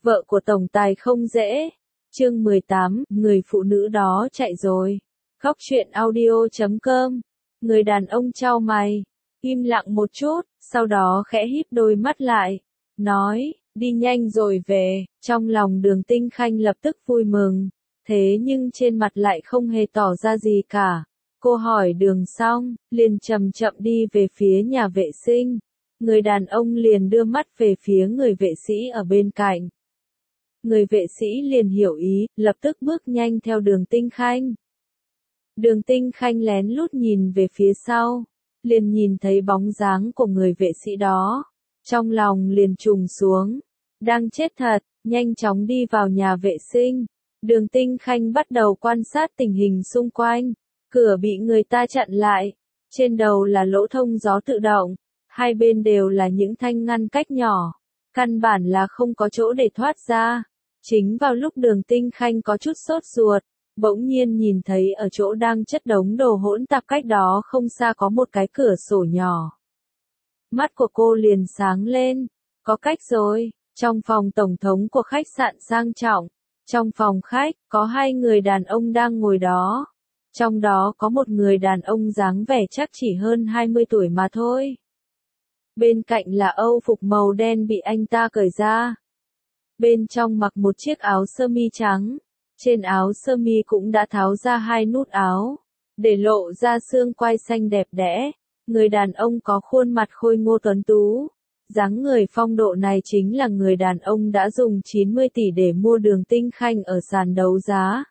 Vợ của tổng tài không dễ. Chương 18, người phụ nữ đó chạy rồi. Góc truyện audio.com. Người đàn ông chau mày, im lặng một chút, sau đó khẽ híp đôi mắt lại, nói, đi nhanh rồi về. Trong lòng Đường Tinh Khanh lập tức vui mừng, thế nhưng trên mặt lại không hề tỏ ra gì cả. Cô hỏi đường xong, liền chậm chậm đi về phía nhà vệ sinh. Người đàn ông liền đưa mắt về phía người vệ sĩ ở bên cạnh. Người vệ sĩ liền hiểu ý, lập tức bước nhanh theo Đường Tinh Khanh. Đường Tinh Khanh lén lút nhìn về phía sau, liền nhìn thấy bóng dáng của người vệ sĩ đó. Trong lòng liền trùng xuống, đang chết thật, nhanh chóng đi vào nhà vệ sinh. Đường Tinh Khanh bắt đầu quan sát tình hình xung quanh. Cửa bị người ta chặn lại, trên đầu là lỗ thông gió tự động, hai bên đều là những thanh ngăn cách nhỏ, căn bản là không có chỗ để thoát ra. Chính vào lúc Đường Tinh Khanh có chút sốt ruột, bỗng nhiên nhìn thấy ở chỗ đang chất đống đồ hỗn tạp cách đó không xa có một cái cửa sổ nhỏ. Mắt của cô liền sáng lên, có cách rồi. Trong phòng tổng thống của khách sạn sang trọng, trong phòng khách có hai người đàn ông đang ngồi đó. Trong đó có một người đàn ông dáng vẻ chắc chỉ hơn 20 tuổi mà thôi. Bên cạnh là âu phục màu đen bị anh ta cởi ra. Bên trong mặc một chiếc áo sơ mi trắng. Trên áo sơ mi cũng đã tháo ra hai nút áo, để lộ ra xương quai xanh đẹp đẽ. Người đàn ông có khuôn mặt khôi ngô tuấn tú. Dáng người phong độ này chính là người đàn ông đã dùng 90 tỷ để mua Đường Tinh Khanh ở sàn đấu giá.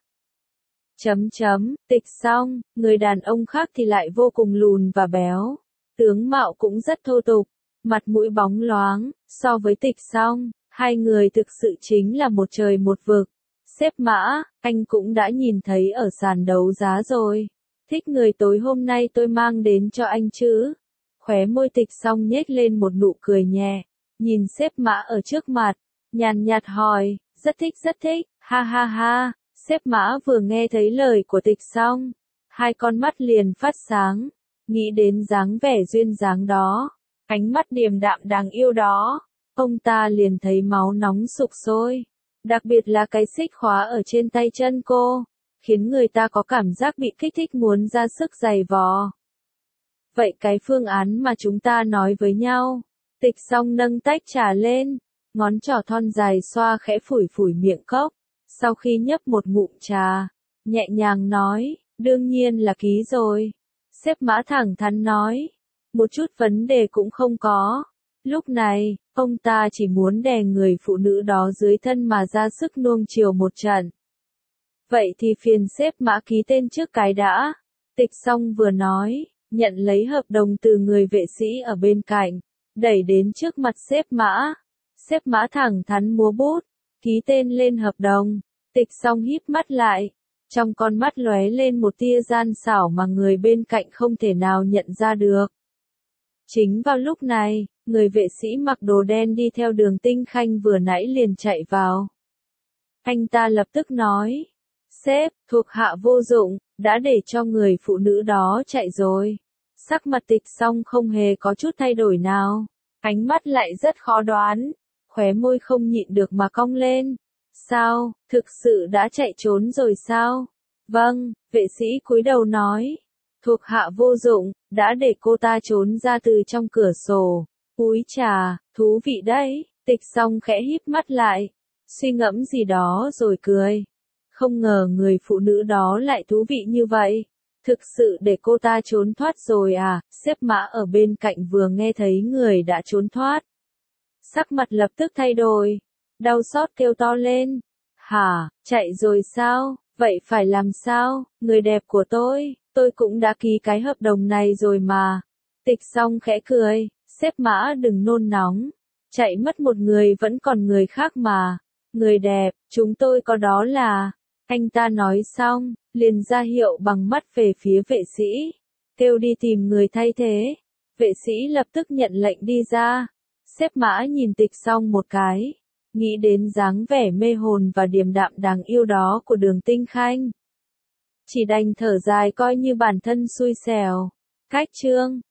Tịch Song, người đàn ông khác thì lại vô cùng lùn và béo. Tướng mạo cũng rất thô tục, mặt mũi bóng loáng, so với Tịch Song, hai người thực sự chính là một trời một vực. Sếp Mã, anh cũng đã nhìn thấy ở sàn đấu giá rồi. Thích người tối hôm nay tôi mang đến cho anh chứ? Khóe môi Tịch Song nhếch lên một nụ cười nhẹ, nhìn sếp Mã ở trước mặt, nhàn nhạt hỏi, rất thích, ha ha ha. Sếp Mã vừa nghe thấy lời của Tịch Song, hai con mắt liền phát sáng, nghĩ đến dáng vẻ duyên dáng đó, ánh mắt điềm đạm đáng yêu đó, ông ta liền thấy máu nóng sục sôi, đặc biệt là cái xích khóa ở trên tay chân cô, khiến người ta có cảm giác bị kích thích muốn ra sức giày vò. Vậy cái phương án mà chúng ta nói với nhau. Tịch Song nâng tách trà lên, ngón trỏ thon dài xoa khẽ phủi phủi miệng cốc. Sau khi nhấp một ngụm trà, nhẹ nhàng nói, đương nhiên là ký rồi. Sếp Mã thẳng thắn nói, một chút vấn đề cũng không có. Lúc này, ông ta chỉ muốn đè người phụ nữ đó dưới thân mà ra sức nuông chiều một trận. Vậy thì phiền sếp Mã ký tên trước cái đã. Tịch Song vừa nói, nhận lấy hợp đồng từ người vệ sĩ ở bên cạnh, đẩy đến trước mặt sếp Mã. Sếp Mã thẳng thắn múa bút, ký tên lên hợp đồng. Tịch Song híp mắt lại, trong con mắt lóe lên một tia gian xảo mà người bên cạnh không thể nào nhận ra được. Chính vào lúc này, người vệ sĩ mặc đồ đen đi theo Đường Tinh Khanh vừa nãy liền chạy vào. Anh ta lập tức nói, sếp, thuộc hạ vô dụng, đã để cho người phụ nữ đó chạy rồi. Sắc mặt Tịch Song không hề có chút thay đổi nào, ánh mắt lại rất khó đoán, khóe môi không nhịn được mà cong lên. Sao, thực sự đã chạy trốn rồi sao? Vâng, vệ sĩ cúi đầu nói. Thuộc hạ vô dụng, đã để cô ta trốn ra từ trong cửa sổ. Úi chà, thú vị đấy. Tịch Song khẽ híp mắt lại, suy ngẫm gì đó rồi cười. Không ngờ người phụ nữ đó lại thú vị như vậy. Thực sự để cô ta trốn thoát rồi à? Sếp Mã ở bên cạnh vừa nghe thấy người đã trốn thoát, sắc mặt lập tức thay đổi. Đau xót kêu to lên. Hả, chạy rồi sao? Vậy phải làm sao? Người đẹp của tôi cũng đã ký cái hợp đồng này rồi mà. Tịch Song khẽ cười, sếp Mã đừng nôn nóng. Chạy mất một người vẫn còn người khác mà. Người đẹp, chúng tôi có đó là. Anh ta nói xong, liền ra hiệu bằng mắt về phía vệ sĩ. Kêu đi tìm người thay thế. Vệ sĩ lập tức nhận lệnh đi ra. Sếp Mã nhìn Tịch Song một cái. Nghĩ đến dáng vẻ mê hồn và điềm đạm đáng yêu đó của Đường Tinh Khanh. Chỉ đành thở dài coi như bản thân xui xẻo. Cách chương